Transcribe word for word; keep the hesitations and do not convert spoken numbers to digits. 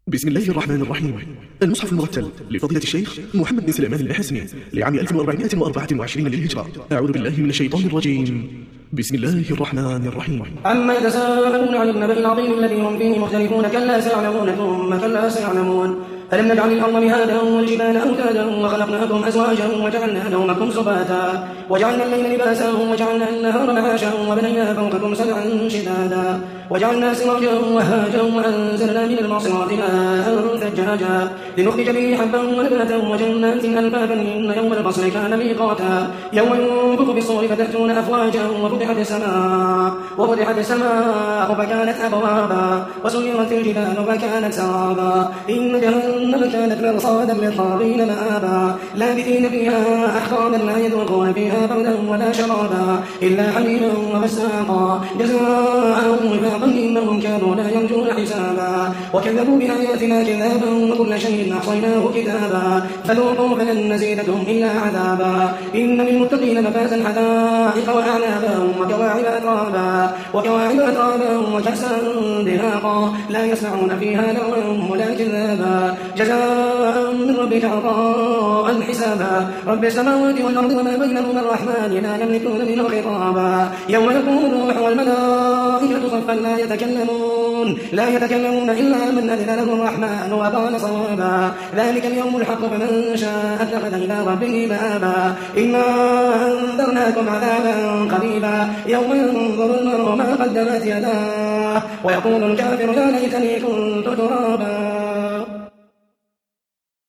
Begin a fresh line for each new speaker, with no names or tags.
بسم الله الرحمن الرحيم. المصحف المرتل لفضيلة الشيخ محمد بن سليمان الحسني لعام ألف وأربعمائة وأربعة وعشرين للهجرة. أعوذ بالله من الشيطان الرجيم. بسم الله الرحمن الرحيم.
عما يتساءلون عن النبأ العظيم الذي هم فيه مختلفون كلا سيعلمون ثم كلا سيعلمون. ألم نجعل الأرض مهادا والجبال أوتادا وخلقناكم أزواجا وجعلنا نومكم سباتا وجعلنا الليل لباسا وجعلنا النهار معاشا وبنينا فوقكم سبعا شدادا وجعلنا سراجا وهاجا وأنزلنا من المعصرات ماء ثجاجا لنخرج به حبا ونباتا وجنات ألفافا إن يوم الفصل كان ميقاتا يوم ينفخ في الصور فتأتون أفواجا وفتحت السماء وفتحت السماء فكانت أبوابا وسيرت الجبال فكانت سرابا إن جهنم كانت مرصادا للطاغين مآبا لابثين فيها أحقابا لا يذوقون فيها بردا ولا شرابا إلا حميما وغساقا جزاء وفاقا إنهم كانوا لا يرجون حسابا وكذبوا بآياتنا كذابا وكل شيء أحصيناه كتابا فذوقوا فلن نزيدكم إلا عذابا إن للمتقين مفازا حدائق وأعنابا وكواعب أترابا وكواعب أترابا وكأسا دهاقا لا يسمعون فيها لغوا ولا كذابا جزاء من ربك عطاء حسابا رب السماوات والأرض وما بينهما الرحمن لا يملكون منه خطابا يوم يقوم الروح والملائكة صفا لا يتكلمون لا يتكلمون إلا من أذن له الرحمن وقال صوابا ذلك اليوم الحق فمن شاء اتخذ إلى ربه مآبا إنا أنذرناكم عذابا قريبا يوم ينظر المرء ما قدمت يداه ويقول الكافر يا ليتني كنت ترابا.